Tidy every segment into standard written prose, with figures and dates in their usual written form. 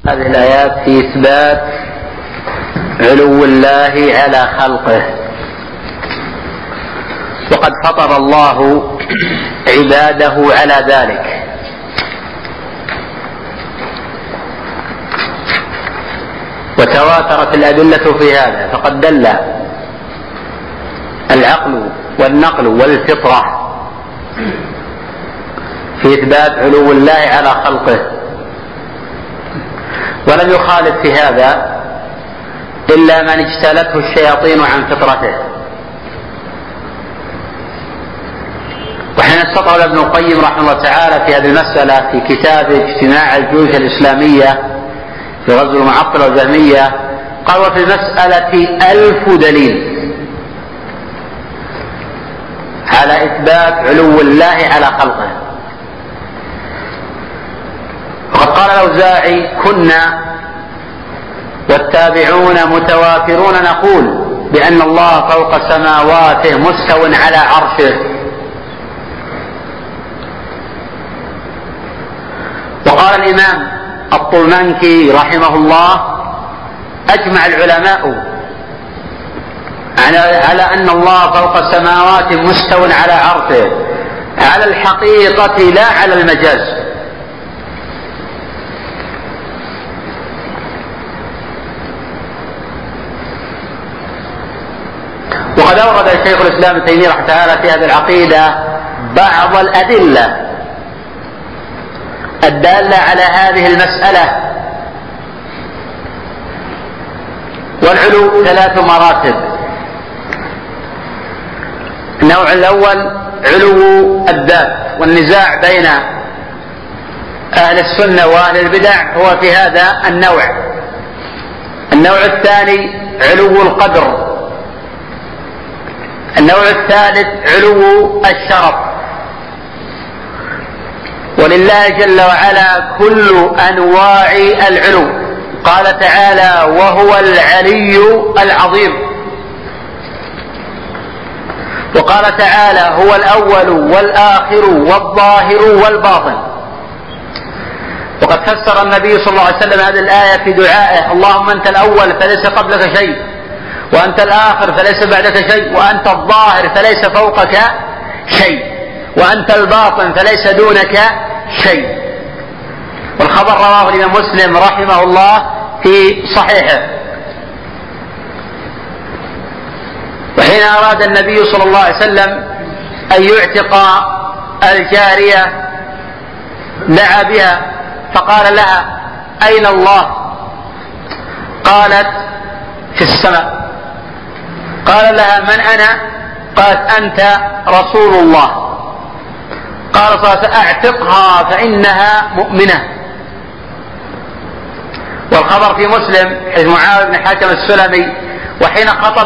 هذه الآيات في إثبات علو الله على خلقه، وقد فطر الله عباده على ذلك، وتواترت الأدلة في هذا، فقد دل العقل والنقل والفطرة في إثبات علو الله على خلقه، ولم يخالف في هذا إلا من اجتالته الشياطين عن فطرته. وحين استطرد ابن القيم رحمه الله تعالى في هذه المسألة في كتابه اجتماع الجيوش الإسلامية في غزو المعطلة والجهمية، قال: وفي المسألة 1000 دليل على إثبات علو الله على خلقه. وقد قال الأوزاعي: كنا والتابعون متوافرون نقول بأن الله فوق سماواته مستو على عرشه. وقال الإمام الطلمنكي رحمه الله: أجمع العلماء على أن الله فوق سماواته مستو على عرشه على الحقيقة لا على المجاز. وقد أورد شيخ الإسلام ابن تيمية رحمه تعالى في هذه العقيدة بعض الأدلة الدالة على هذه المسألة. والعلو 3 مراتب. النوع الأول علو الذات، والنزاع بين أهل السنة وأهل البدع هو في هذا النوع. النوع الثاني علو القدر. النوع الثالث علو الشرف. ولله جل وعلا كل أنواع العلو. قال تعالى: وهو العلي العظيم. وقال تعالى: هو الأول والآخر والظاهر والباطن. وقد فسر النبي صلى الله عليه وسلم هذه الآية في دعائه: اللهم أنت الأول فليس قبلك شيء، وأنت الآخر فليس بعدك شيء، وأنت الظاهر فليس فوقك شيء، وأنت الباطن فليس دونك شيء. والخبر رواه الإمام مسلم رحمه الله في صحيحه. وحين أراد النبي صلى الله عليه وسلم أن يعتق الجارية دعا بها فقال لها: أين الله؟ قالت: في السماء. قال لها: من أنا؟ قالت: أنت رسول الله. قال صلى الله عليه وسلم: أعتقها فإنها مؤمنة. والخبر في مسلم حيث معاوية بن حاتم السلمي: وحين خطب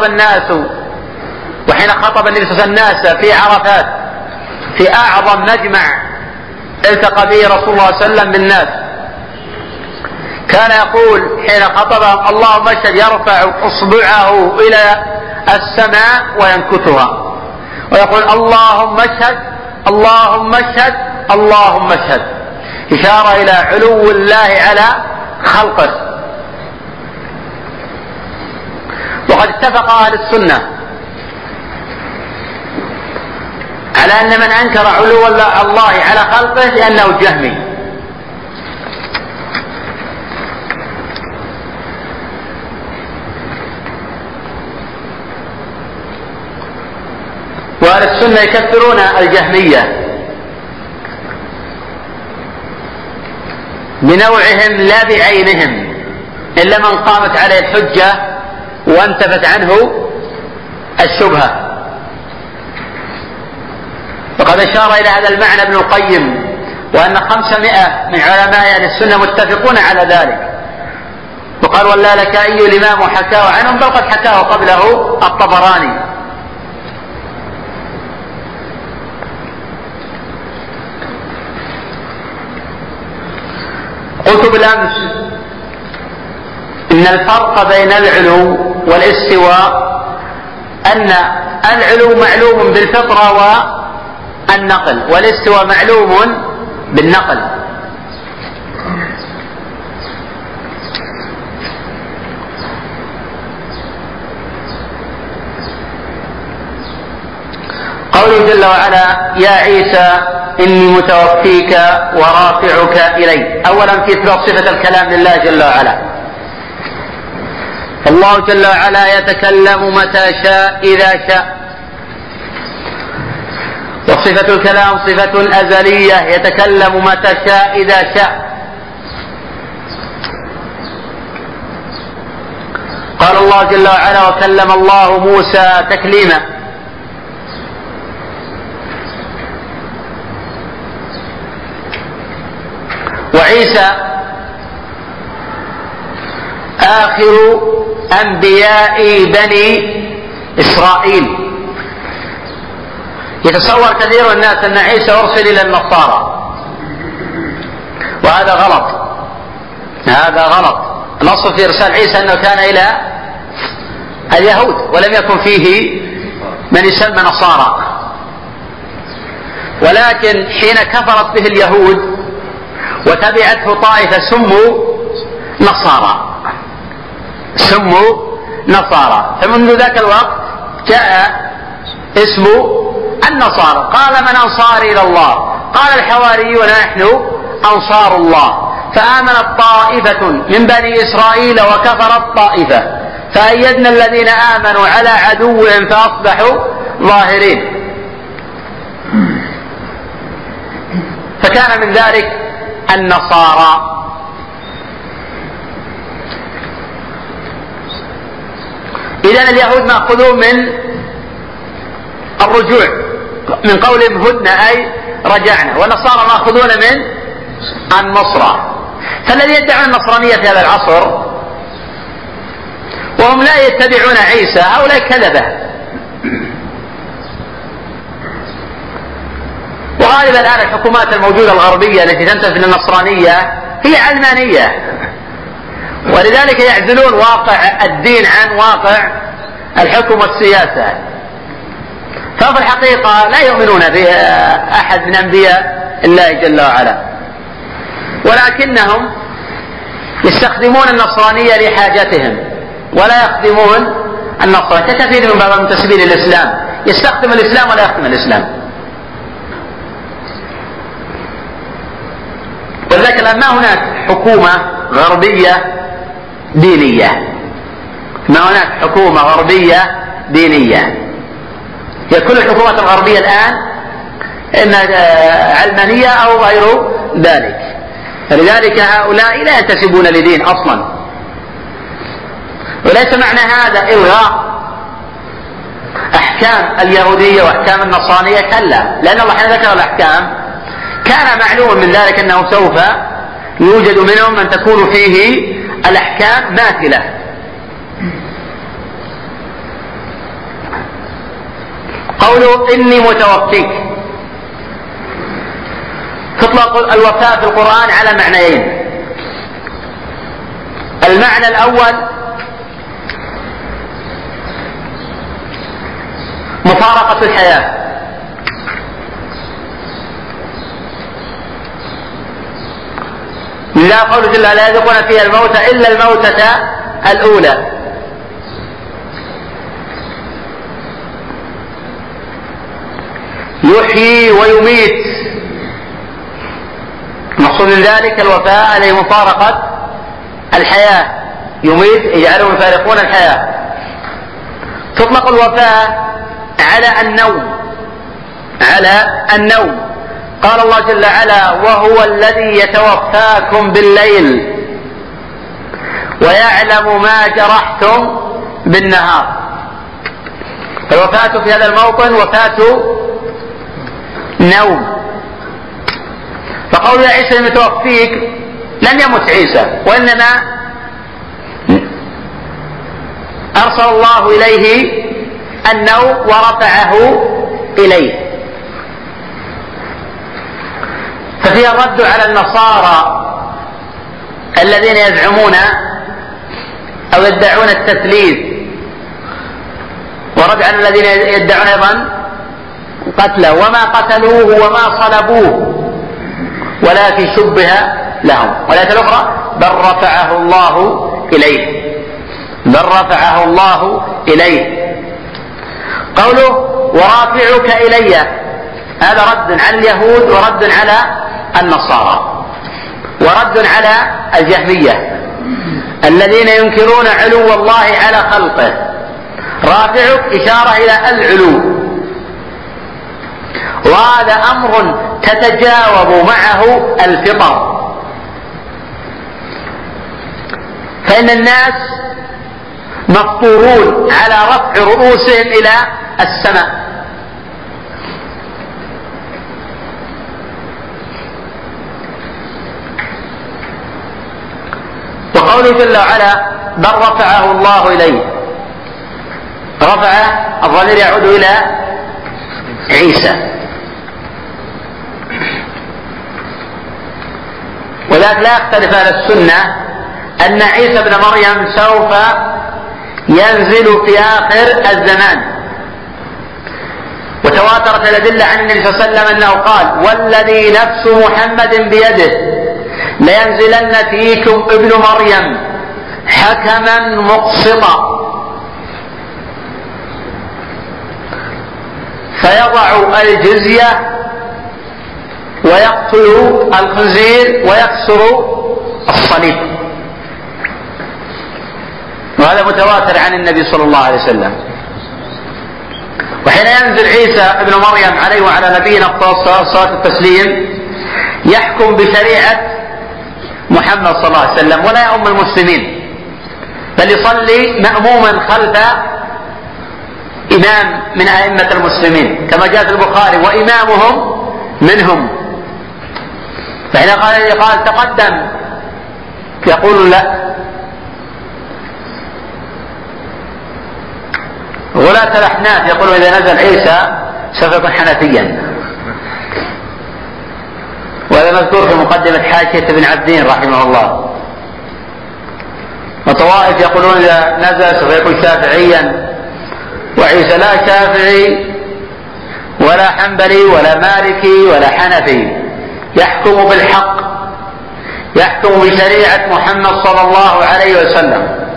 النبي صلى الله عليه وسلم الناس في عرفات في أعظم مجمع التقى به رسول الله صلى الله عليه وسلم بالناس، كان يقول حين خطبهم: اللهم اشهد، يرفع اصبعه الى السماء وينكتها ويقول: اللهم اشهد، اللهم اشهد، اللهم اشهد، إشارة إلى علو الله على خلقه. وقد اتفق أهل السنة على أن من أنكر علو الله على خلقه لأنه جهمي. وأهل السنة يكفرون الجهمية بنوعهم لا بعينهم إلا من قامت عليه الحجة وانتفت عنه الشبهة. وقد أشار إلى هذا المعنى ابن القيم: وأن 500 من علماء أهل السنة متفقون على ذلك. وقال: واللالكائي الإمام حكاه عنهم، بل قد حكاه قبله الطبراني. قلت بالأمس إن الفرق بين العلو والاستواء أن العلو معلوم بالفطرة والنقل، والاستواء معلوم بالنقل. قوله جل وعلا يا عيسى إني متوفيك ورافعك إلي. أولا في إثبات صفة الكلام لله جل وعلا. الله جل وعلا يتكلم متى شاء إذا شاء، وصفة الكلام صفة أزلية يتكلم متى شاء إذا شاء. قال الله جل وعلا وكلم الله موسى تكليما. وعيسى آخر أنبياء بني إسرائيل. يتصور كثير من الناس أن عيسى أرسل إلى النصارى، وهذا غلط. هذا غلط. الأصل في إرسال عيسى أنه كان إلى اليهود، ولم يكن فيه من يسمى نصارى، ولكن حين كفرت به اليهود وتبعته طائفة سموا نصارى. فمنذ ذاك الوقت جاء اسم النصارى. قال من أنصاري إلى الله؟ قال الحواريون نحن أنصار الله. فآمنت طائفة من بني إسرائيل وكفرت طائفة، فأيدنا الذين آمنوا على عدوهم فأصبحوا ظاهرين. فكان من ذلك النصارى. إذن اليهود مأخذون من الرجوع، من قولهم هدنا أي رجعنا، والنصارى مأخذون من النصرة. فالذي يدعون النصرانية في هذا العصر وهم لا يتبعون عيسى هؤلاء كذبة. وغالبا الآن الحكومات الموجودة الغربية التي تنتسب للنصرانية هي علمانية، ولذلك يعزلون واقع الدين عن واقع الحكم والسياسة. ففي الحقيقة لا يؤمنون بأحد من أنبياء الله جل وعلا، ولكنهم يستخدمون النصرانية لحاجتهم ولا يخدمون النصرانية. كثير من بعض المنتسبين للإسلام يستخدم الإسلام ولا يخدم الإسلام. ولذلك الآن ما هناك حكومة غربية دينية، ما هناك حكومة غربية دينية. هي كل الحكومات الغربية الآن إنها علمانية أو غير ذلك. فلذلك هؤلاء لا ينتسبون لدين أصلا. وليس معنى هذا إلغاء أحكام اليهودية وأحكام النصرانية، كلا، لأن الله حين ذكر الأحكام كان معلوما من ذلك أنه سوف يوجد منهم من تكون فيه الأحكام ماثلة. قوله إني متوفيك، تطلق الوفاة في القرآن على معنيين. المعنى الأول مفارقة الحياة، لا قول جل لا يذوقون فيها الموت إلا الموتة الأولى. يحيي ويميت، مقصود من ذلك الوفاة عليه مفارقة الحياة. يميت يجعلهم يفارقون الحياة. تطلق الوفاة على النوم. قال الله جل وعلا وهو الذي يتوفاكم بالليل ويعلم ما جرحتم بالنهار. الوفاة في هذا الموطن وفاة نوم. فقول يا عيسى المتوفيك لم يمت عيسى، وإنما أرسل الله إليه النوم ورفعه إليه. ففيها الرد على النصارى الذين يزعمون أو يدعون التثليث، ورد على الذين يدعون أيضا قتله، وما قتلوه وما صلبوه ولكن شبه لهم. والآية الأخرى بل رفعه الله إليه. قوله ورافعك إلي. هذا رد على اليهود ورد على النصارى ورد على الجهمية الذين ينكرون علو الله على خلقه. رافعك إشارة إلى العلو، وهذا أمر تتجاوب معه الفطر، فإن الناس مفطورون على رفع رؤوسهم إلى السماء. وقوله جل وعلا بل رفعه الله إليه، رفع الضمير يعود إلى عيسى، وذلك لا يختلف أهل السنة أن عيسى بن مريم سوف ينزل في آخر الزمان. وتواترت الأدلة عن النبي صلى الله عليه وسلم أنه قال والذي نفس محمد بيده لينزلن فيكم ابن مريم حكما مقسطا فيضع الجزية ويقتل الخنزير ويكسر الصليب. وهذا متواتر عن النبي صلى الله عليه وسلم. وحين ينزل عيسى ابن مريم عليه وعلى نبينا الصلاة والتسليم يحكم بشريعة محمد صلى الله عليه وسلم ولا يؤم المسلمين، بل يصلي مأموما خلف إمام من أئمة المسلمين كما جاء في البخاري وإمامهم منهم. فحين قال تقدم يقول لا. غلاة الأحناف يقولون إذا نزل عيسى سوف يكون حنفيا، وهذا مذكور في مقدمة حاشية ابن عبدين رحمه الله. وطوائف يقولون إذا نزل سوف يكون شافعيا، وعيسى لا شافعي ولا حنبلي ولا مالكي ولا حنفي، يحكم بالحق، يحكم بشريعة محمد صلى الله عليه وسلم.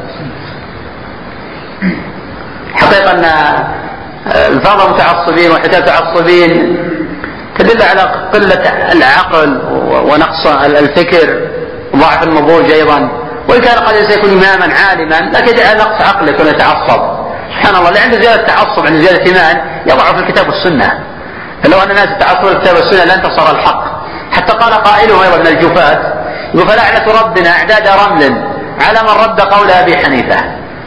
حقيقة أن البعض المتعصبين وحتى المتعصبين تدل على قلة العقل ونقص الفكر وضعف النضوج أيضا، وإن كان قد سيكون إماما عالما لكن يجعل نقص عقله يكون يتعصب. سبحان الله، اللي عنده زيادة تعصب عند زيادة إيمان يضع في الكتاب والسنة. فلو أن الناس يتعصبوا الكتاب والسنة لن تصر الحق. حتى قال قائلهم أيضا من الجفاة يقول فلعنة ربنا أعداد رمل على من رد قول أبي حنيفة.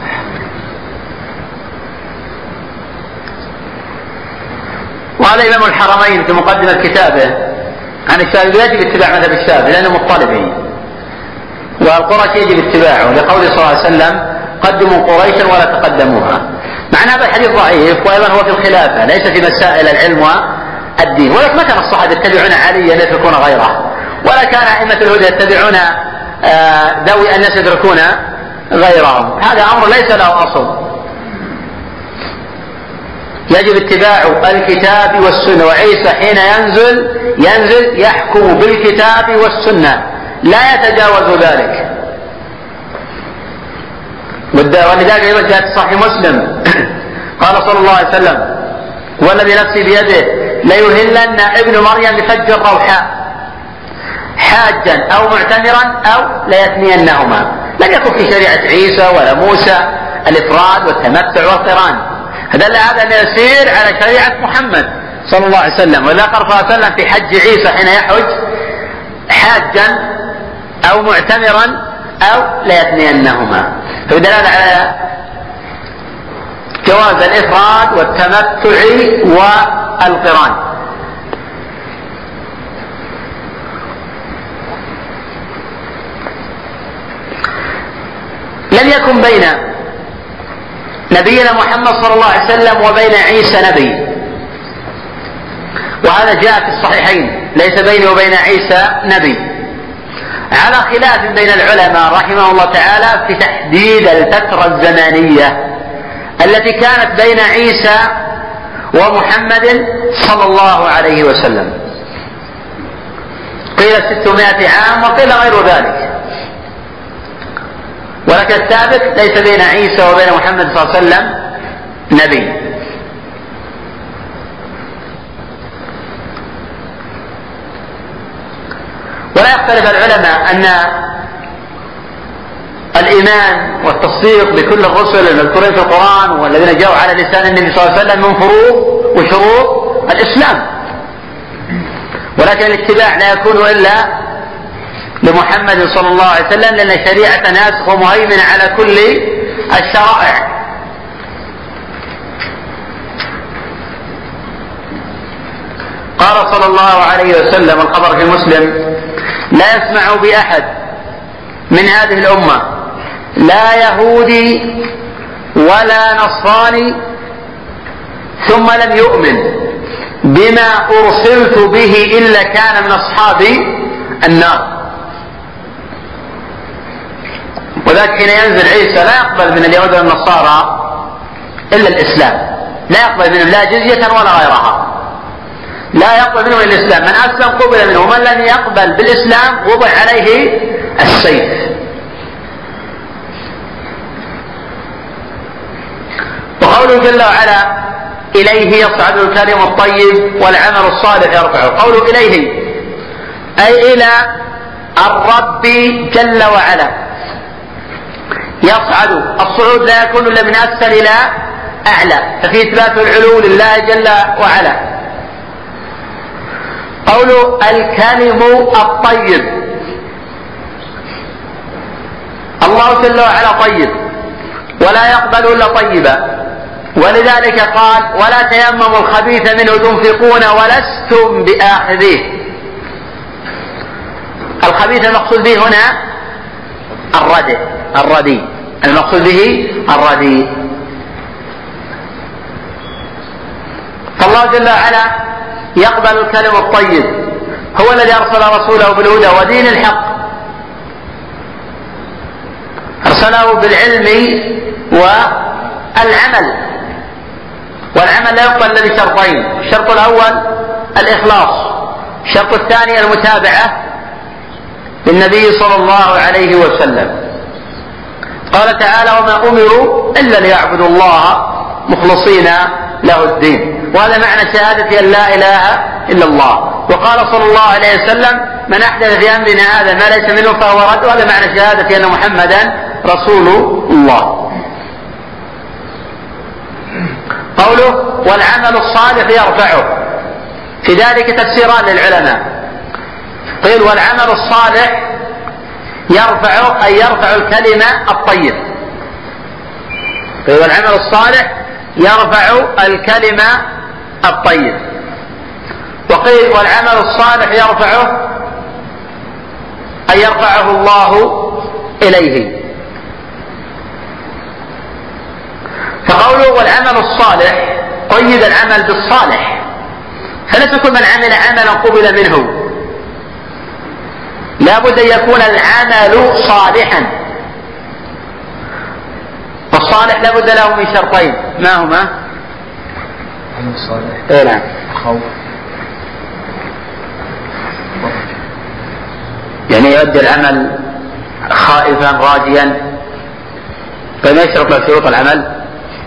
وهذا إمام الحرمين في مقدمة كتابه عن الشافعي يجب اتباع مذهب الشافعي لأنه مطلبي، والقرش يجب اتباعه لقول صلى الله عليه وسلم قدموا قريشا ولا تقدموها. معنى هذا الحديث ضعيف، وأيضا هو في الخلافة ليس في مسائل العلم والدين. ولكن ما كان الصحابة يتبعون عليا يتركون غيره، ولا كان أئمة الهدى يتبعون ذوي الناس يتركون غيرهم. هذا أمر ليس له أصل، يجب اتباع الكتاب والسنة. وعيسى حين ينزل يحكم بالكتاب والسنة لا يتجاوز ذلك. ولذلك أيضا جاءت صحيح مسلم قال صلى الله عليه وسلم والذي نفسي بيده ليهلن ابن مريم بفج الروحاء حاجا أو معتمرا أو ليثنينهما. لم يكن في شريعة عيسى ولا موسى الإفراد والتمتع والقران، فدل هذا أن يسير على شريعة محمد صلى الله عليه وسلم. وذكر صلى الله عليه وسلم في حج عيسى حين يحج حاجا أو معتمرا أو ليثنينهما، فدلالة على جواز الإفراد والتمتع والقران. لم يكن بين نبينا محمد صلى الله عليه وسلم وبين عيسى نبي، وهذا جاء في الصحيحين ليس بيني وبين عيسى نبي، على خلاف بين العلماء رحمه الله تعالى في تحديد الفترة الزمانية التي كانت بين عيسى ومحمد صلى الله عليه وسلم. قيل 600 عام وقيل غير ذلك، ولكن الثابت ليس بين عيسى وبين محمد صلى الله عليه وسلم نبي. يختلف العلماء أن الإيمان والتصديق بكل الرسل المذكورين في القرآن والذين جاءوا على لسان النبي صلى الله عليه وسلم من فروض وشروط الإسلام، ولكن الاتباع لا يكون إلا لمحمد صلى الله عليه وسلم، لأن شريعة ناسخ ومهيمنة على كل الشرائع. قال صلى الله عليه وسلم، الخبر في مسلم: لا يسمع بأحد من هذه الأمة لا يهودي ولا نصراني ثم لم يؤمن بما أرسلت به إلا كان من أصحاب النار. وذلك حين ينزل عيسى لا يقبل من اليهود والنصارى إلا الإسلام، لا يقبل منهم لا جزية ولا غيرها، لا يقبل منهم الإسلام. من أسلم قبل منه، ومن لم يقبل بالإسلام وضع عليه السيف. وقوله جل وعلا: إليه يصعد الكلم الطيب والعمل الصالح يرفعه. قوله إليه أي إلى الرب جل وعلا. يصعد، الصعود لا يكون إلا من أسفل إلى أعلى، ففي إثبات العلو لله جل وعلا. قوله الكلم الطيب، الله جل وعلا طيب ولا يقبل إلا طيبا، ولذلك قال: ولا تيمموا الخبيث منه تنفقون ولستم بآخذيه. الخبيث المقصود به هنا الردي، المقصود به الردي. فالله جل وعلا يقبل الكلم الطيب، هو الذي أرسل رسوله بالهدى ودين الحق، أرسله بالعلم والعمل، والعمل لا يقبل إلا بشرطين: الشرط الأول الإخلاص، الشرط الثاني المتابعة للنبي صلى الله عليه وسلم. قال تعالى: وما أمروا إلا ليعبدوا الله مخلصين له الدين. وهذا معنى شهادة أن لا إله إلا الله. وقال صلى الله عليه وسلم: من أحدث في أمرنا هذا ما ليس منه فهو رد. وهذا معنى شهادة أن محمدا رسول الله. قوله والعمل الصالح يرفعه، في ذلك تفسيران للعلماء. قيل والعمل الصالح يرفع، أي يرفع الكلمة الطيب. قيل والعمل الصالح يرفع الكلمة الطيب. وقيل والعمل الصالح يرفعه، أي يرفعه الله إليه. فقوله والعمل الصالح قيد العمل بالصالح، فليس كل من عمل عملا قبل منه، لا بد أن يكون العمل صالحا، والصالح لا بد له من شرطين. ما هما؟ العمل الصالح نعم. خوف، يعني يؤدي العمل خائفا راجيا، فما يشرط له شروط العمل؟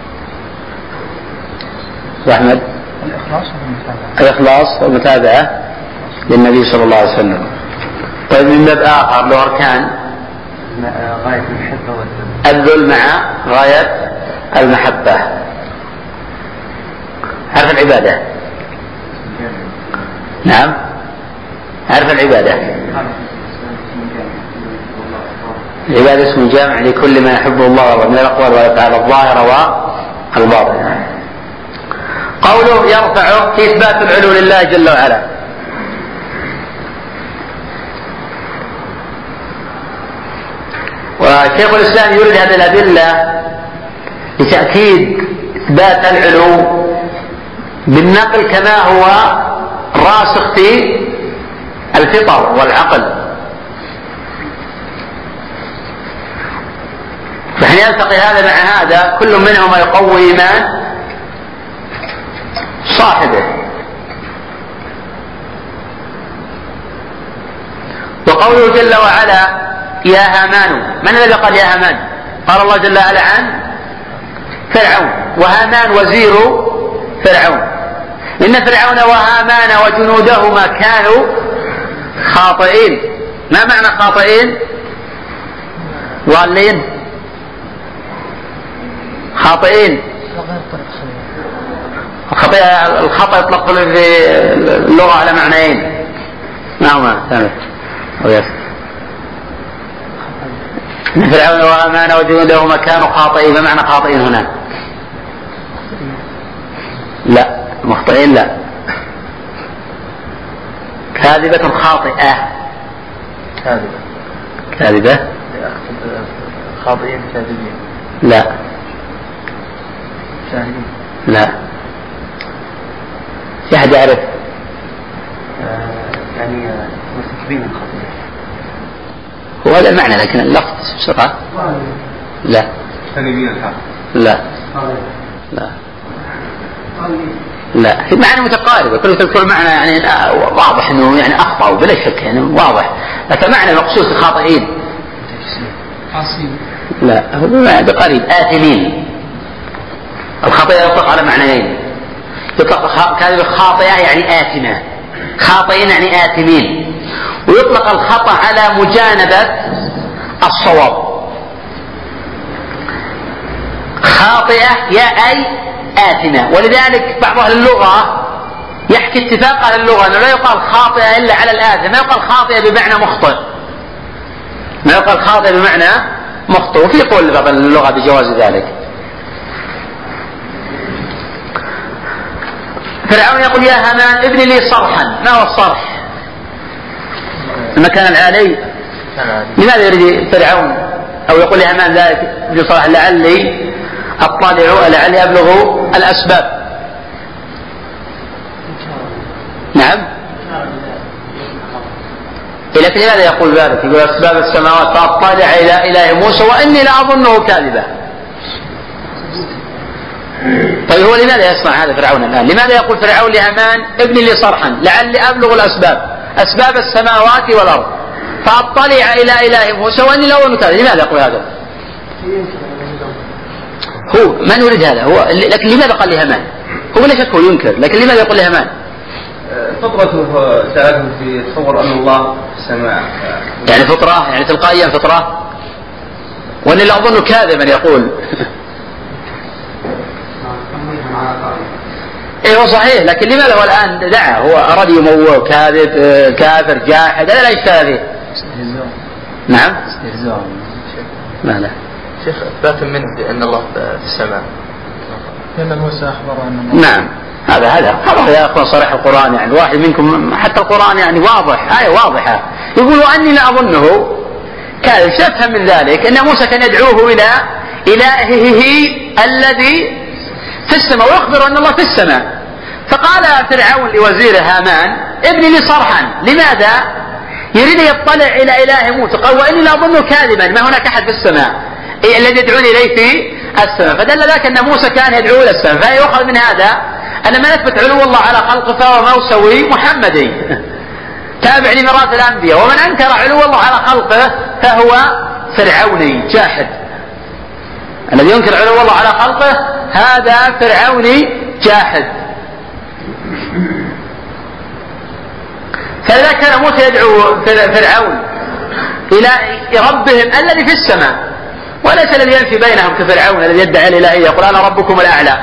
أحمد الإخلاص والمتابعة للنبي صلى الله عليه وسلم. طيب من باب آخر له أركان: غاية المحبة الذل مع غاية المحبة. عرف العبادة؟ نعم، عرف العبادة. العبادة اسم جامع لكل ما يحبه الله من الأقوال والأفعال الظاهرة والباطنة. قوله يرفعه في إثبات العلو لله جل وعلا. وشيخ الإسلام يريد هذه الأدلة لتأكيد إثبات العلو بالنقل كما هو راسخ في الفطر والعقل، فحين يلتقي هذا مع هذا كل منهما يقوي إيمان صاحبه. وقوله جل وعلا: يا هامان، من الذي قال يا هامان؟ قال الله جل وعلا عن فرعون، وهامان وزير فرعون. إن فرعون وهامان وجنودهما كانوا خاطئين. ما معنى خاطئين؟ ضالين، خاطئين. الخطأ يطلق في اللغة على معنيين. ما هما؟ فرعون وهامان وجنودهما كانوا خاطئين. ما معنى خاطئين هنا؟ لا، مخطئين لا، كاذبة خاطئة. كاذبة خاطئين كاذبين. لا شاهدين. لا، في أحد يعرف؟ يعني مرتكبين الخطيئة. هو هذا المعنى، لكن اللفظ بسرعة. لا. مجتنبين الحق. لا. لا. لا، في معنى متقاربة، كل معنى يعني واضح انه يعني اخطأوا بلا شك، يعني واضح، لكن معنى مقصود خاطئين. لا، هو بقريب آثمين. الخطيئة يطلق على معنيين، يطلق كلمة خاطئة يعني آثمة، خاطئين يعني آثمين، ويطلق الخطأ على مجانبة الصواب. خاطئة يا أي آثمة، ولذلك بعض أهل اللغة يحكي اتفاق أهل اللغة أنه لا يقال خاطئة إلا على الآثم، ما يقال خاطئة بمعنى مخطئ، ما يقال خاطئة بمعنى مخطئ، وفي قول بعض اللغة بجواز ذلك. فرعون يقول يا هامان ابن لي صرحا. ما هو الصرح؟ المكان العالي. لماذا يريد فرعون أو يقول يا هامان ذلك ابن صرح؟ لعلي أطلع، لعلي أبلغ الأسباب. نعم، لكن لماذا يقول ذلك؟ يقول أسباب السماوات فأطلع إلى إله موسى وإني لأظنه كاذبا. طيب هو لماذا يصنع هذا فرعون الآن؟ لماذا يقول فرعون لهامان ابن لي صرحا لعلي أبلغ الأسباب، أسباب السماوات والأرض، فأطلع إلى إله موسى وإني لأظنه كاذبا؟ لماذا يقول هذا؟ هو ما نريد هذا، هو لكن لماذا قال لهامان؟ هو لا شك هو ينكر، لكن لماذا يقول لهامان؟ فطرته سألته في تصور أن الله في السماء، يعني فطرة، يعني تلقائيا فطرة، وأني لا أظن كاذبا يقول. إيه هو صحيح، لكن لماذا هو الآن دعا؟ هو أراد يموه كاذب كافر جاحد، هذا لا يشتهى به. نعم، استهزاء. لا لا شيخ إثبات منه بأن الله في السماء، لأن موسى أخبر أن الله. نعم، هذا يا أخوان صريح القرآن، يعني الواحد منكم حتى القرآن يعني واضح، آية واضحة، يقول أني لا أظنه كاذب. تفهم من ذلك أن موسى كان يدعوه إلى إلهه الذي في السماء ويخبر أن الله في السماء. فقال فرعون لوزير هامان ابن لي صرحا. لماذا؟ يريد يطلع إلى إله موسى، قال وإني لا أظنه كاذبا، ما هناك أحد في السماء الذي يدعوني إليه في السماء. فدل ذلك أن موسى كان يدعو إلى السماء. فيؤخذ من هذا أن ما نثبت علو الله على خلقه فهو موسوي محمدي تابع لميراث الأنبياء، ومن أنكر علو الله على خلقه فهو فرعوني جاحد. الذي ينكر علو الله على خلقه هذا فرعوني جاحد. فإذا كان موسى يدعو فرعون إلى ربهم الذي في السماء، وليس الذي ينفي بينهم كفرعون الذي يدعي الإلهية يقول أنا ربكم الأعلى.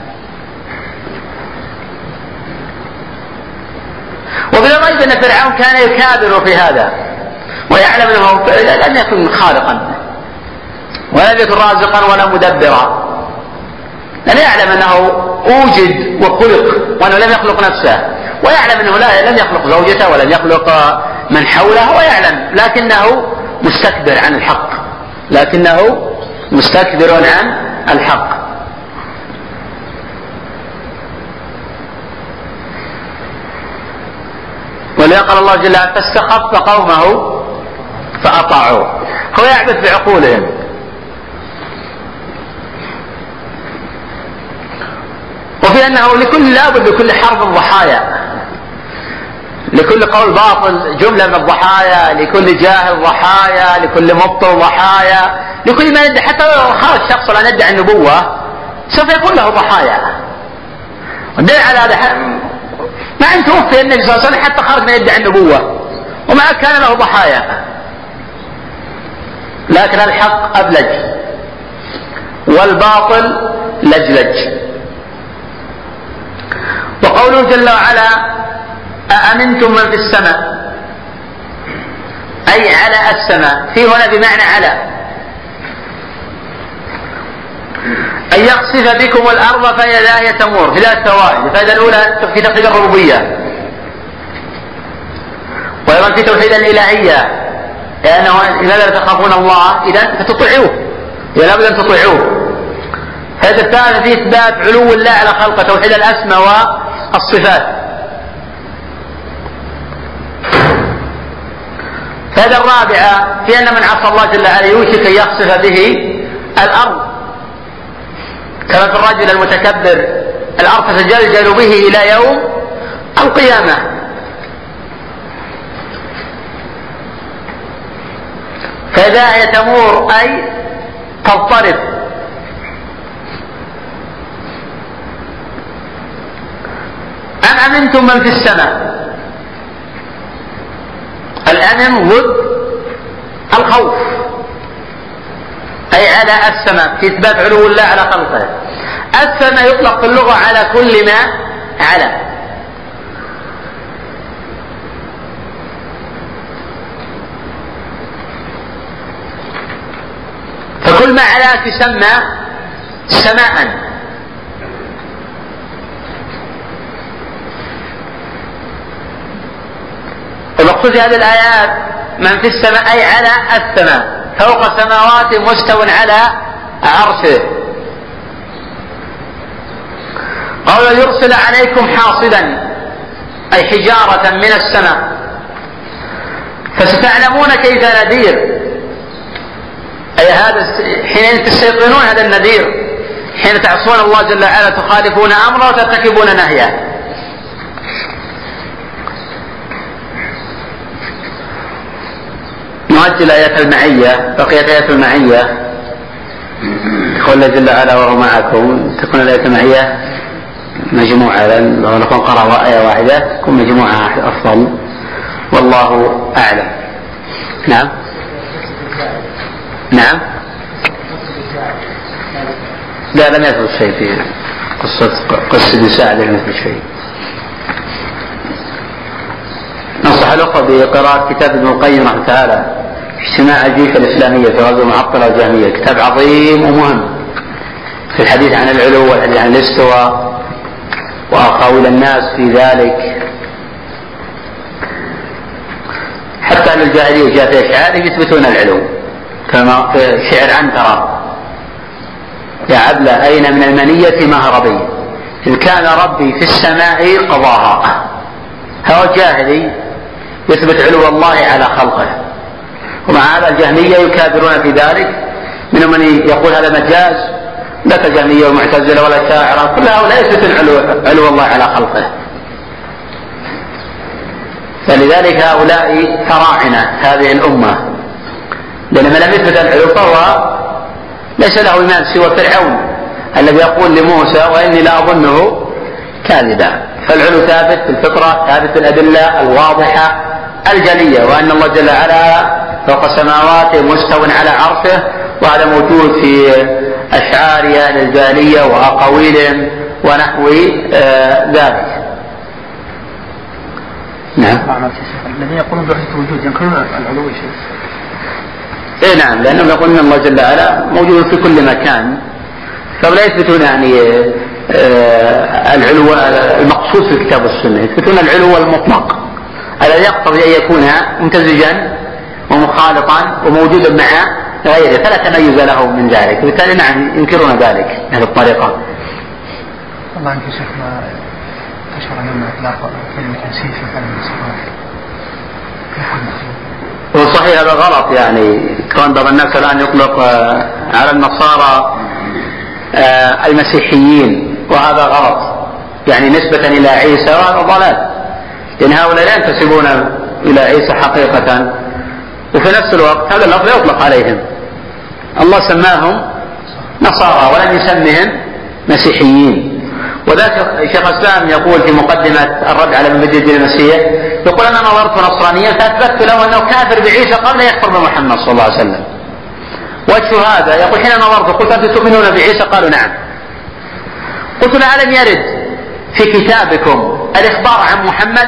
وبلا ريب أن فرعون كان يكابر في هذا ويعلم أنه لم يكن خالقا ولم يكن رازقا ولا مدبرا، لأنه يعلم أنه أوجد وخلق وأنه لم يخلق نفسه، ويعلم أنه لم يخلق زوجته ولم يخلق من حوله، ويعلم لكنه مستكبر عن الحق، لكنه مستكبر عن الحق. ولذا قال الله جل وعلا فاستخف قومه فأطاعوه. هو يعبث بعقولهم. وفي أنه لابد لكل حرب ضحايا، لكل قول باطل جملة من الضحايا، لكل جاهل ضحايا، لكل مبطل ضحايا، لكل ما يدعي. حتى لو خرج شخص لا يدعي النبوة سوف يكون له ضحايا. والدليل على هذا ما أن توفي النبي صلى الله عليه وسلم حتى خرج من يدعي النبوة، ومع كان له ضحايا، لكن الحق أبلج والباطل لجلج. وقوله جل وعلا أأمنتم من في السماء، أي على السماء، في هنا بمعنى على، أن يخسف بكم الأرض فإذا هي تمور. في ذات فوائد. الفائدة الأولى في توحيد الربوبية، وأيضا في توحيد الإلهية، لأنه لماذا لا تخافون الله إذا فتطيعوه، إذا لابد أن تطيعوه. الفائدة الثالثة في إثبات علو الله على خلقه، توحيد الأسماء والصفات. الفائدة الرابعة في أن من عصى الله جل وعلا يوشك أن يخسف به الأرض، كما في الرجل المتكبر الأرض تتجلجل به إلى يوم القيامة. فإذا هي تمور أي تضطرب. أم أمنتم من في السماء، الأمن ضد الخوف، أي على السماء، في إثبات علو الله على خلقه. السماء يطلق في اللغة على كل ما على، فكل ما على تسمى سماء. المقصود في هذه الآيات من في السماء أي على السماء، فوق سماوات مستو على عرشه. قال يرسل عليكم حاصبا أي حجارة من السماء، فستعلمون كيف نذير، أي هذا حين تستيقنون هذا النذير، حين تعصون الله جل وعلا تخالفون أمره وترتكبون نهيه. نؤجل آيات المعية، بقيت آيات المعية. يقول الله جل وعلا وهو معكم، تكون الآيات المعية مجموعة، لو نكون قرأ آية واحدة تكون مجموعة أفضل، والله أعلم. نعم نعم. لا لم يثبت شيء في قصة ابن سعد، لم يثبت شيء. نصح الأخوة بقراءة كتاب ابن القيم رحمه تعالى اجتماع الجيش الإسلامية في غزو المعطلة والجهمية، كتاب عظيم ومهم في الحديث عن العلو والحديث عن الاستواء وأقاويل الناس في ذلك. حتى أهل الجاهلية جاء في أشعارهم يثبتون العلو، كما في شعر عنترة: يا عبلة أين من المنية مهربي، إذ كان ربي في السماء قضاها. هو جاهلي يثبت علو الله على خلقه، ومع هذا الجهمية يكابرون في ذلك، منهم من يقول هذا مجاز، لا كجهمية ومعتزلة ولا شاعرة، كل هؤلاء يثبتون علو الله على خلقه. فلذلك هؤلاء فراعنة هذه الأمة، لأن من لم يثبت العلو فهو ليس له إيمان سوى فرعون الذي يقول لموسى وإني لا أظنه كاذبا. فالعلو ثابت في الفطرة، ثابت في الأدلة الواضحة الجلية، وأن الله جل وعلا فوق السماوات مستو على عرشه، وهذا موجود في أشعار أهل الجاهلية وأقاويلهم ونحو ذلك. نعم. الذين يقولون بوحدة الوجود ينكرون العلو شيء. إيه نعم، لأنهم يقولون أن الله جل وعلا موجود في كل مكان، فلا يثبتون يعني العلو المقصود في الكتاب والسنة، يثبتون العلو المطلق الذي يقتضي أن يكون ممتزجا ومخالطا وموجودا مع غيره، فلا تميز له من ذلك، وبالتالي نعم ينكرون ذلك هذه الطريقة. الله عنك يا شيخ، ما أشعر أن إطلاق كلمة نسيت في كلمة الصفات وصحيح هذا غلط، يعني كون بعض الناس الآن يطلق على النصارى المسيحيين، وهذا غلط يعني نسبة إلى عيسى، وهذا ضلال، لأن هؤلاء لا ينتسبون إلى عيسى حقيقة، وفي نفس الوقت هذا اللفظ يطلق عليهم. الله سماهم نصارى ولم يسمهم مسيحيين، وذلك شيخ الإسلام يقول في مقدمة الرد على من بدء الدين المسيح، يقول أنا نظرت نصرانيا فأثبتت له أنه كافر بعيسى قبل أن يكفر بمحمد صلى الله عليه وسلم. وجه هذا يقول حين نظرت قلت أنتم تؤمنون بعيسى؟ قالوا نعم. قلت له ألم يرد في كتابكم الإخبار عن محمد؟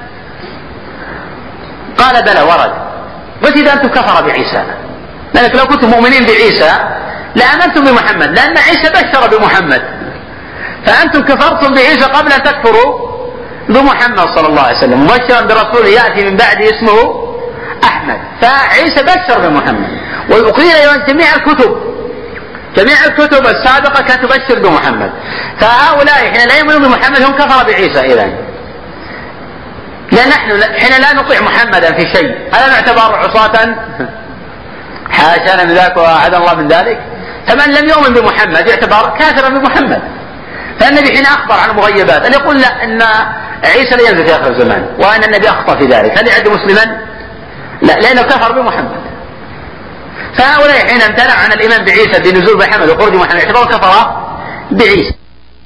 قال بلى ورد. قلت إذا أنتم كفر بعيسى، لأنك لو كنتم مؤمنين بعيسى لآمنتم بمحمد، لأن عيسى بشر بمحمد، فأنتم كفرتم بعيسى قبل أن تكفروا بمحمد صلى الله عليه وسلم، مبشرا برسول يأتي من بعد اسمه أحمد. فعيسى بشر بمحمد، وقيل أيضا جميع الكتب السابقة كانت تبشر بمحمد، فهؤلاء حين لا يؤمنون بمحمد هم كفر بعيسى إذن، لأن نحن حين لا نطيع محمدا في شيء ألا نعتبر عصاة؟ حاشا من ذلك وأعاذنا الله من ذلك. فمن لم يؤمن بمحمد يعتبر كافرا بمحمد. فالنبي حين أخبر عن المغيبات أن يقول لا إن عيسى لا ينزل في آخر الزمان وأن النبي أخطأ في ذلك، هل يعد مسلما؟ لا، لأنه كفر بمحمد. فهؤلاء حين امتنع عن الإيمان بعيسى بنزول محمد وخروج محمد يعتبر كفر بعيسى.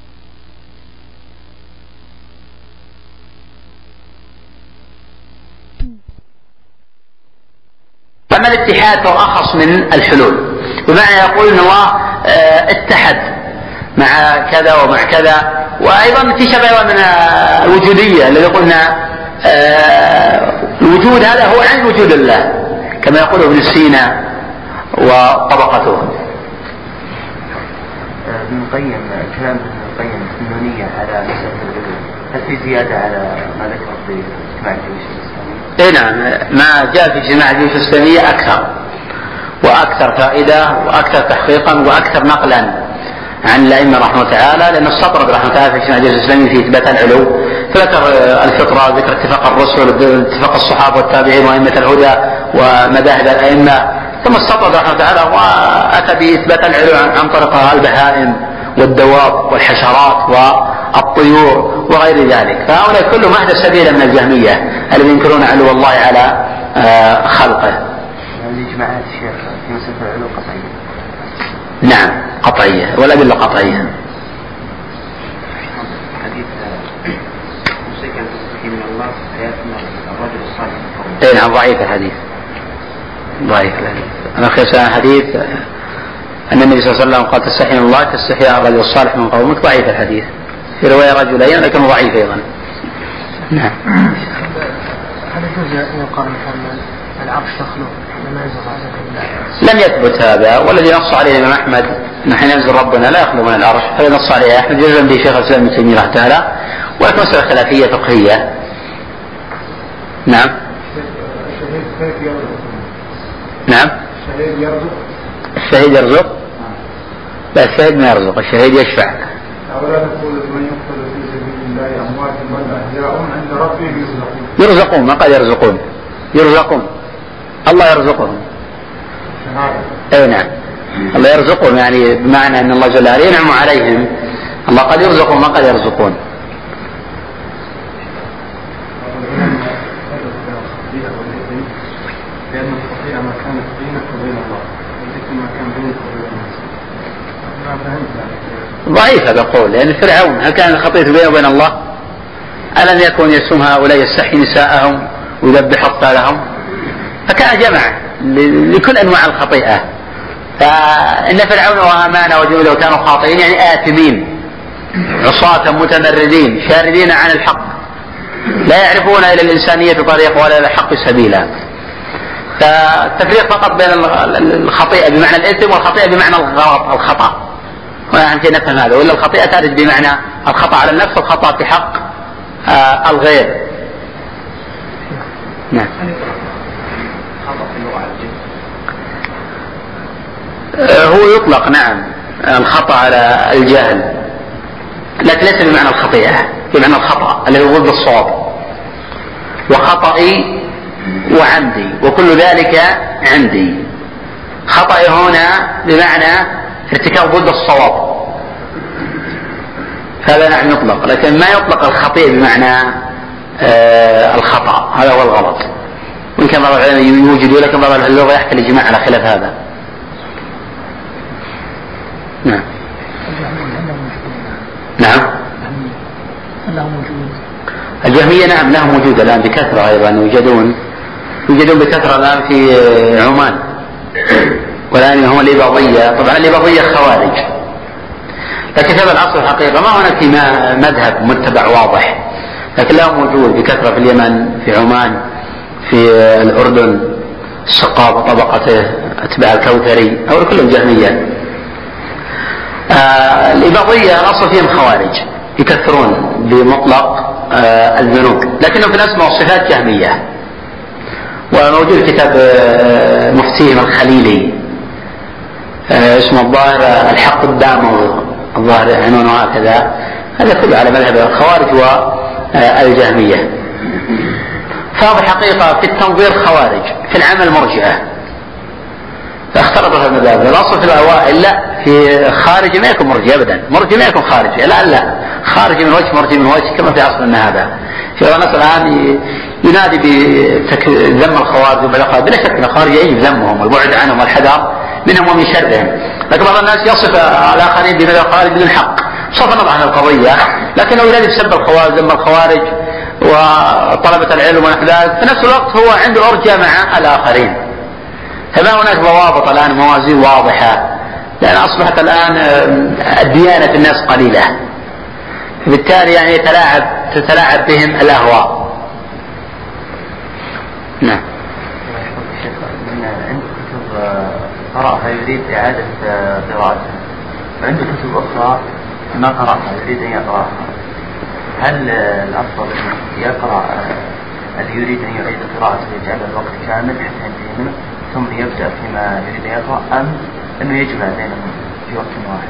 أما الاتحاد فهو أخص من الحلول، بمعنى يقول إن الله اتحد مع كذا ومع كذا. وأيضا في شبه من الوجودية الذي قلنا الوجود هذا هو عن وجود الله كما يقول ابن سينا وطبقته. ابن القيم كلام ابن القيم في النونية على مسألة العلوم، هل في زيادة على ما ذكر في اجتماع الجيوش الإسلامية؟ إيه نعم، ما جاء في اجتماع الجيوش الإسلامية أكثر فائدة وأكثر تحقيقا وأكثر نقلا عن الأئمة رحمه الله تعالى، لأنه استطرد رحمه الله تعالى في اجتماع الجيوش الإسلامي في إثبات العلو، فذكر الفطرة، ذكر اتفاق الرسل، اتفاق الصحابة والتابعين وأئمة الهدى ومذاهب الأئمة، ثم استطرد رحمه الله تعالى وأتى بإثبات العلو عن طريق البهائم والدواب والحشرات والطيور وغير ذلك. فهؤلاء كلهم أحدى سبيلا من الجهمية الذين ينكرون علو الله على خلقه. الإجماعات الشيخ في مسألة العلو قطعية؟ نعم قطعية، والأدلة قطعية. حديث موسيقى المستحي من الله حياتنا الرجل الصالح. إيه نعم ضعيف الحديث، ضعيف الحديث. أنا خير حديث أن النبي صلى الله عليه وسلم قال تستحي من الله تستحي الرجل الصالح من قومك، ضعيف الحديث. في رواية رجلين لكنه ضعيف أيضا. نعم. هل يجوز يقال العرش مخلوق لما ينزل على لم يثبت هذا، والذي نص عليه الإمام أحمد نحن ينزل ربنا لا يخلو من العرش، هذا نص عليه أحمد جزءا به شيخ الإسلام ابن تيمية رحمه الله، ولكن مسألة خلافية فقهية. نعم. نعم. الشهيد يرزق؟ لا، الشهيد ما يرزق، الشهيد يشفع. أولا نقول من يقتل في سبيل الله أموات بل أحياء عند ربهم يرزقون، ما قال يرزقون، يرزقون، الله يرزقهم. اي نعم، الله يرزقهم يعني بمعنى ان الله جل وعلا ينعم عليهم، الله قد يرزقهم ما قد يرزقون. لأن الخطيئة ما كانت بينك وبين الله، ولكن ما كان بينك وبين الناس. ضعيف هذا القول، لأن فرعون هل كان الخطيئة بينه وبين الله؟ ألم يكن يسوم هؤلاء يستحيي نساءهم ويذبح أطفالهم؟ فكان جمع لكل أنواع الخطيئة. فإن فرعون وهامان وجنوده كانوا خاطئين يعني آثمين عصاة متمردين شاردين عن الحق، لا يعرفون إلى الإنسانية طريق ولا إلى الحق سبيلا. فالتفريق فقط بين الخطيئة بمعنى الإثم والخطيئة بمعنى الخطأ، ونحن نفهم هذا، وإلا الخطيئة ترد بمعنى الخطأ على النفس والخطأ في حق الغير. نعم. هو يطلق نعم الخطأ على الجهل، لكن ليس بمعنى الخطيئة، بمعنى الخطأ الذي هو ضد الصواب، وخطئي وعمدي وكل ذلك عندي. خطئي هنا بمعنى ارتكاب ضد الصواب، هذا نعم يطلق، لكن ما يطلق الخطيئة بمعنى الخطأ، هذا هو الغلط. وإن كان بعض العلماء يوجد، ولكن بعض اللغة يحكي الإجماع على خلاف هذا. نعم. نعم. الإباضية نعم لهم وجود الآن بكثرة، أيضا يوجدون بكثرة الآن في عمان، والآن هم الإباضية. طبعا الإباضية خوارج، لكن في هذا العصر الحقيقة ما هناك مذهب متبع واضح، لكن لهم وجود بكثرة في اليمن، في عمان، في الأردن، السقاط وطبقته أتباع الكوثري أو كلهم جهمية. الإباضية الأصل فيهم خوارج يكثرون بمطلق الذنوب، لكنهم في الأسماء والصفات جهمية. وموجود كتاب مفتيهم الخليلي اسمه الظاهر الحق الدامغ، الظاهر عنوانه هكذا، هذا كله على مذهب الخوارج والجهمية. فهو الحقيقة في التنظير خوارج، في العمل مرجئة، فاختلطوا هذا المذاهب. الأصل في الأوائل لا، في خارج ما يكون مرجئ أبدا، مرجئ ما يكون خارج، لا خارج من وجه مرجئ من وجه، كما في عصرنا هذا. في الناس الآن ينادي بذم الخوارج وبالخوارج، بلا شك الخوارج يجب ذمهم والبعد عنهم والحذر منهم ومن شرهم، لكن بعض الناس يصف الآخرين بمذهب الخوارج بدون حق، صرف النظر عن القضية، لكنه ينادي بسب الخوارج، ذم الخوارج وطلبة العلم ونحو ذلك، في نفس الوقت هو عنده أرجى مع الآخرين. فما هناك ضوابط الآن، موازين واضحة، لأن أصبحت الآن الديانة الناس قليلة، بالتالي يعني تتلاعب بهم الأهواء. نعم. عنده كتب قرأها يريد إعادة قراءتها، وعنده كتب أخرى ما قرأها يريد أن يقرأها، هل الأفضل يقرأ الذي يريد أن يعيد قراءته يجعل الوقت كامل حتى ينتهي منه ثم يبدأ فيما يريد أن يقرأ، أم أنه يجمع بينهم في وقت واحد؟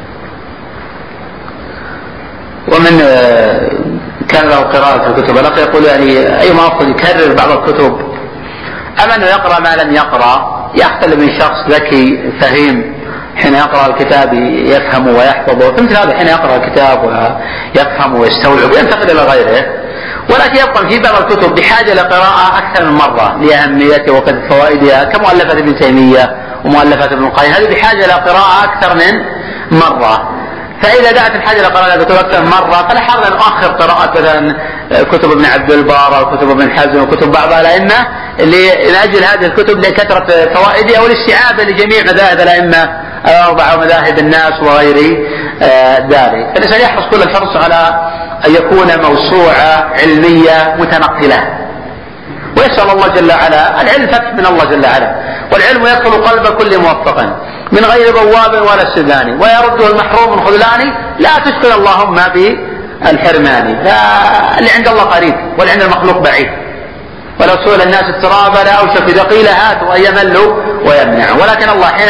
ومن كان له قراءة الكتب الأخرى يقول يعني أيما أفضل يكرر بعض الكتب أم أنه يقرأ ما لم يقرأ؟ يختلف من شخص ذكي فهيم حين يقرأ الكتاب يفهم ويحفظه، مثل هذا حين يقرأ الكتاب ويفهم ويستوعب وينتقل إلى غيره، ولكن يبقى في بعض الكتب بحاجة لقراءة أكثر من مرة لأهميتها وكثرة فوائدها، كمؤلفات ابن تيمية ومؤلفات ابن القيم، هذه بحاجة لقراءة أكثر من مرة. فإذا دعت الحاجة لقراءة الكتب أكثر من مرة فلا حرج أن أؤخر قراءة مثلا كتب ابن عبد البر أو كتب ابن حزم وكتب بعض الأئمة لأجل هذه الكتب لكثرة فوائدها والاستيعاب لجميع مذاهب الأئمة الأربعة ومذاهب الناس وغير ذلك. فالإنسان يحرص كل الحرص على أن يكون موسوعة علمية متنقلة، ويسأل الله جل وعلا العلم فتح من الله جل وعلا، والعلم يدخل قلب كل موفق من غير بواب ولا استئذان، ويرده المحروم من خذلان، لا تشكل اللهم بالحرمان. فاللي عند الله قريب واللي عند المخلوق بعيد، ولو سئل الناس التراب لأوشك إذا قيل هاتوا أن يملوا ويمنعوا، ولكن الله حين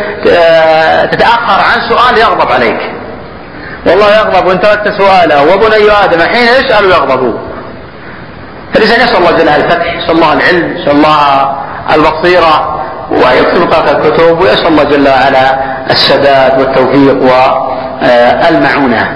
تتأخر عن سؤال يغضب عليك، والله يغضب وإن تركت سؤاله، وبني آدم حين يسأل يغضب. فالإنسان يسأل الله جل وعلا الفتح، يسأل الله العلم، يسأل الله البصيرة، ويكتب قراءة الكتب، ويسأل الله جل وعلا السداد والتوفيق والمعونة.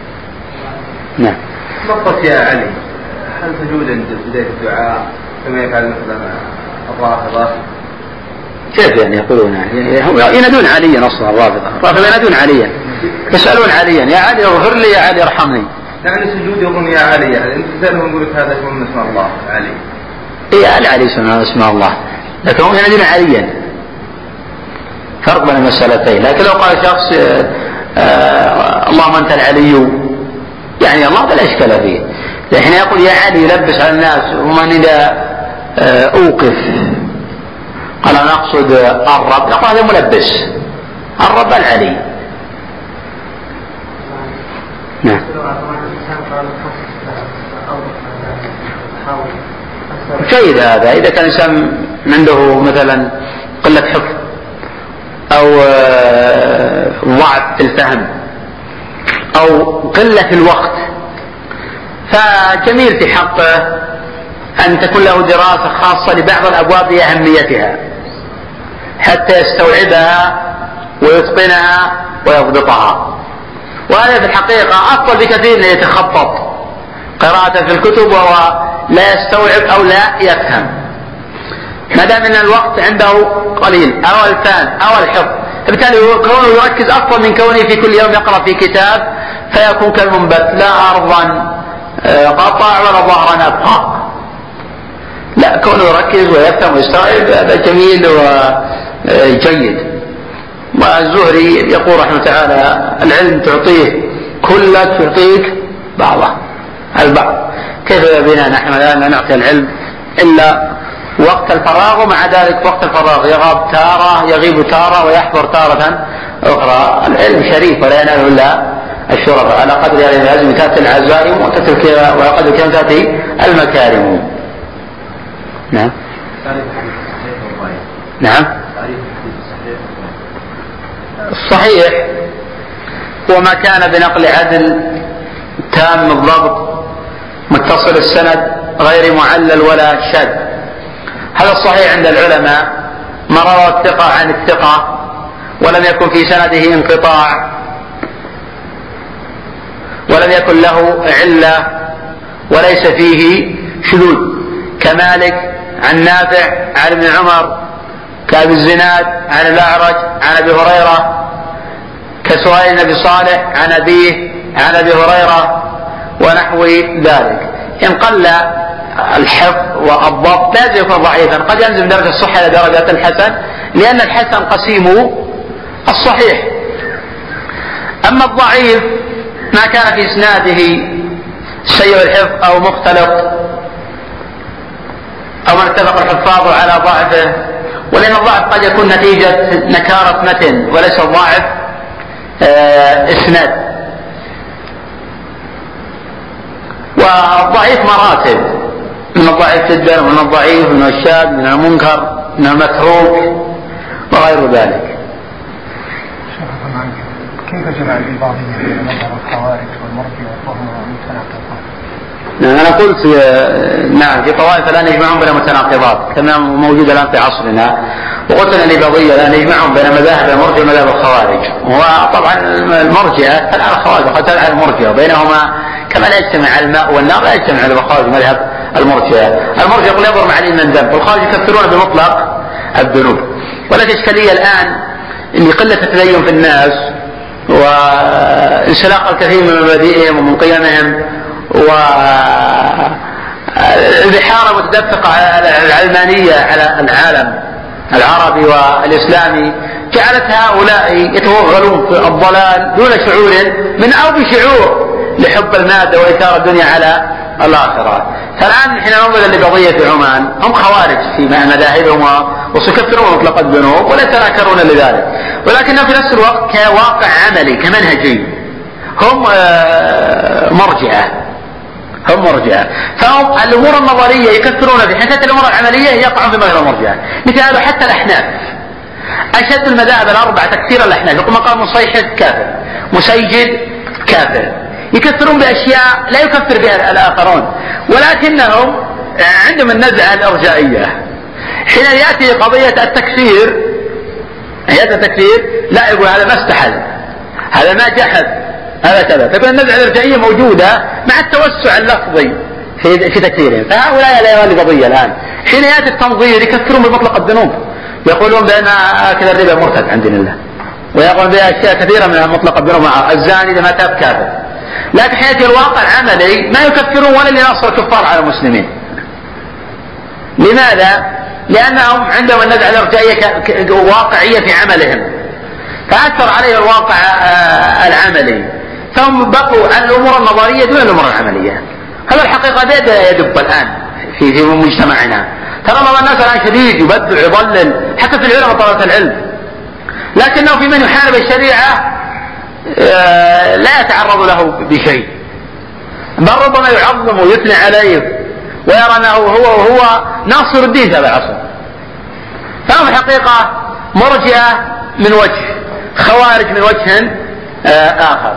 نعم. نقطة يا علي، هل تجوز عند بداية الدعاء كما يفعل مثلا الرافضة؟ كيف يعني يقولون ينادون عليا أصلا الرافضة ينادون عليا، يسألون عليا يا علي اغفر لي يا علي ارحمني، يعني سجود يقولون يا علي، يعني انت تسألهم يقول لك هذا اسم الله علي. اي العلي اسم الله، لكن هم ينادون عليا، فرق بين المسألتين. لكن لو قال شخص اللهم انت العلي يعني الله بلا اشكال فيه، لكن يقول يا علي يلبس على الناس، ومن اذا اوقف قال انا اقصد الرب يقول هذا ملبس، الرب العلي. نعم. جيد هذا إذا كان الإنسان عنده مثلا قلة حفظ أو ضعف في الفهم أو قلة في الوقت، فجميل في حقه أن تكون له دراسة خاصة لبعض الأبواب لأهميتها حتى يستوعبها ويتقنها ويضبطها، وهذا في الحقيقة أفضل بكثير من يتخطط قراءة في الكتب وهو لا يستوعب أو لا يفهم، ما دام أن الوقت عنده قليل أو الفهم أو الحفظ، بالتالي كونه يركز أفضل من كونه في كل يوم يقرأ في كتاب فيكون كالمنبت لا أرضا قطع ولا ظهرا أبقى. لا، كونه يركز ويفهم ويستوعب هذا جميل وجيد. والزهري يقول رحمه تعالى: العلم تعطيه كلك تعطيك بعضه البعض. كيف بنا نحن لا نعطي العلم إلا وقت الفراغ، ومع ذلك وقت الفراغ يغاب تارة يغيب تارة ويحضر تارة أخرى. العلم شريف ولا ينال إلا الشرف. على قدر هذه العزم تأتي العزائم وعلى قدر كم تأتي المكارم. نعم. نعم. الصحيح هو ما كان بنقل عدل تام الضبط متصل السند غير معلل ولا شاذ. هذا الصحيح عند العلماء ما روى الثقة عن الثقة ولم يكن في سنده انقطاع ولم يكن له علة وليس فيه شذوذ، كمالك عن نافع عن ابن عمر، كأبي الزناد عن الأعرج عن أبي هريرة، كسهيل بن صالح عن أبيه عن أبي هريرة ونحو ذلك. إن قل الحفظ والضبط لا يكون ضعيفا، قد ينزل من درجة الصحة إلى درجة الحسن، لأن الحسن قسيم الصحيح. أما الضعيف ما كان في إسناده سيء الحفظ أو مختلط أو ما اتفق الحفاظ على ضعفه، ولأن الضعف قد يكون نتيجة نكارة متن وليس الضعف إسناد. والضعيف مراتب، من الضعيف جدا ومن الضعيف من الشاذ من المنكر من المتروك وغير ذلك. كيف جمع الإباضية بين مذهب الخوارج والمرجئة وهما متناقضان؟ أنا قلت نعم في طوائف لا نجمعهم بين متناقضات كما موجودة الآن في عصرنا، وقلت أن الإباضية لا نجمعهم بين مذاهب المرجئة ومذاهب الخوارج. وطبعا المرجئة تلعن الخوارج وقد تلعن المرجئة، بينهما كما لا يجتمع الماء والنار لا يجتمع الخوارج مذهب المرجئة. المرجئة يقول يضر مع الإيمان من ذنب، والخوارج يكفرون بمطلق الذنوب. ولكن إشكالية الآن إن قلة التدين في الناس وانسلاق الكثير من مبادئهم ومن قيمهم والبحارة متدفقة على العلمانية على العالم العربي والإسلامي جعلت هؤلاء يتوغلون في الضلال دون شعور من أو بشعور لحب المادة وإثارة الدنيا على الآخرة. فالآن حين ننظر للقضية في عمان هم خوارج في مذاهبهم وسيكفرون مطلق الذنوب ولا يتناكرون لذلك، ولكنهم في نفس الوقت كواقع عملي كمنهجي هم مرجئة. فهم الأمور النظرية يكفرون في حتى الأمور العملية يقعون في مذهب المرجئة. مثل هذا حتى الأحناف أشد المذاهب الأربعة تكفير الأحناف، يقول مقام مصيحد كافر مسيجد كافر، يكفرون بأشياء لا يكفر بها الآخرون، ولكنهم عندهم النزعة الإرجائية. حين يأتي قضية التكفير لا يقول هذا ما استحل هذا ما جحد هذا كذا، تكون النزعة الإرجائية موجودة مع التوسع اللفظي في تكفيرهم. فهؤلاء لا يوالي قضية الآن. حين يأتي التنظير يكفرون بمطلق الذنوب، يقولون بأن أكل الربا مرتد عن دين الله، ويقولون بأشياء كثيرة من مطلق الذنوب مع الزاني إذا ما تاب كافر. لكن حين يأتي الواقع العملي ما يكفرون ولا لنصر الكفار على المسلمين. لماذا؟ لأنهم عندهم النزعة الإرجائية واقعية في عملهم، فأثر عليه الواقع العملي، فهم بقوا عن الأمور النظرية دون الأمور العملية. هذا الحقيقة بدأ يدب الآن في مجتمعنا. ترى بعض الناس الآن شديد يبدع يضلل حتى في العلم وطلبة العلم، لكنه في من يحارب الشريعة لا يتعرض له بشيء، بل ربما يعظم ويثني عليه ويرى أنه هو ناصر الدين في هذا العصر. فهم الحقيقة مرجئة من وجه، خوارج من وجه آخر.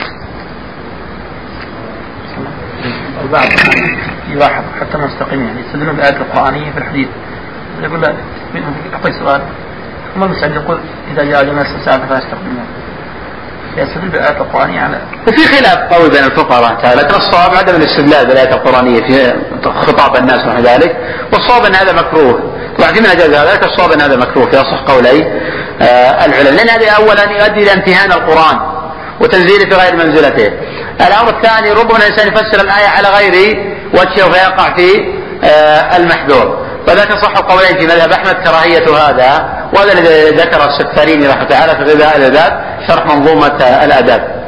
البعض يلاحظ حتى المستقيم يعني يستدلون بآيات القرآنية في الحديث، يقول لا منهم يعطي سؤال ثم المسعد يقول إذا جاء الناس الساعة فلا يستقيمون، يستدل بآيات القرآنية على. وفي خلاف قوي بين الفقهاء تعالى، لكن الصواب عدم الاستدلال بالآيات القرآنية في خطاب الناس ونحو ذلك، والصواب أن هذا مكروه. طبعا في من أجاز ذلك الصواب أن هذا مكروه في أصح قولي العلم، لأن هذا أولا يؤدي إلى امتهان القرآن وتنزيله في غير منزلته. الأمر الثاني ربما الإنسان يفسر الآية على غير وجهه فيقع في المحذور. وذاك صح قولين في مذهب أحمد كراهية هذا، وهذا الذي ذكر السكريني رحمه الله تعالى في غذاء الآداب شرح منظومة الآداب.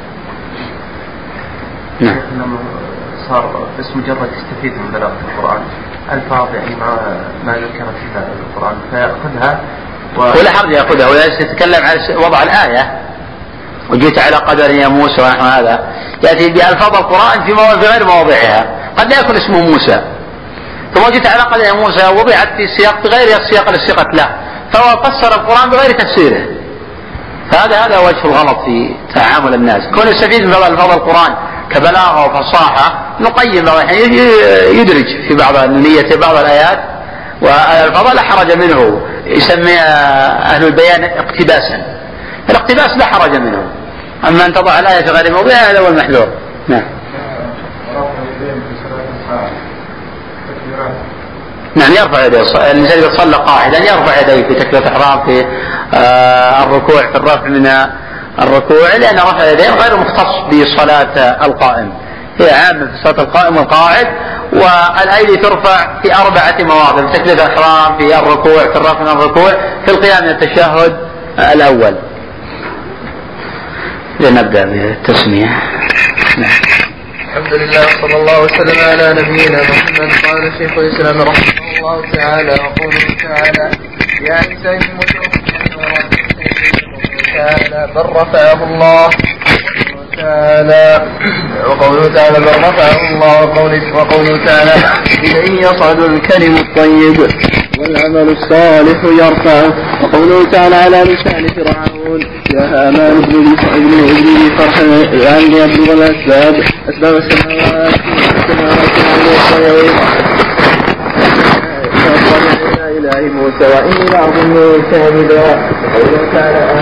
نعم. صار بس مجرد تستفيد من بلاغة القرآن الفاظ يعني ما ذكرت فيها القرآن فيأخذها ولا حرج يأخذها، ولا يتكلم عن وضع الآية وجئت على قدر يا موسى ونحو هذا، يأتي بألفاظ القرآن في غير مواضعها، قد لا يكون اسمه موسى ثم جئت على قدر يا موسى وضعت في سياق بغير السياق الذي سيقت له، فهو فسر القرآن بغير تفسيره. فهذا وجه الغلط في تعامل الناس. كون يستفيد من ألفاظ القرآن كبلاغة وفصاحة نقيم بعض الحين يدرج في بعض النية بعض الآيات والألفاظ لا حرج منه، يسميها أهل البيان اقتباسا. الاقتباس لا حرج منه، أما أن تضع الآية في غير موضعها هذا هو المحذور. نعم. نعم يرفع يديه، الإنسان إذا صلى قاعدا يرفع يديه في تكبيرة الإحرام في الركوع، في الرفع من الركوع، لأن رفع يديه غير مختص بصلاة القائم، هي عامة في صلاة القائم والقاعد. والأيدي ترفع في 4 مواضع: في تكبيرة الإحرام، في الركوع، في الرفع من الركوع، في القيام من التشهد الأول. لنبدأ بالتسمية. الحمد لله صلى الله وسلم على نبينا محمد. قال شيخ الإسلام رحمه الله تعالى وقوله تعالى: يا نساء المتوفين تعالى بل رفعه الله تعالى، وقوله تعالى بل رفعه الله، وقوله تعالى: إليه يصعد الكلم الطيب والعمل الصالح يرفعه، وقوله تعالى على لسان فرعون: يا هامان ابن لي فرحا لعلي أبلغ أسباب السماوات إلى إله موسى وإني لأظنه كاذبا. وقوله تعالى: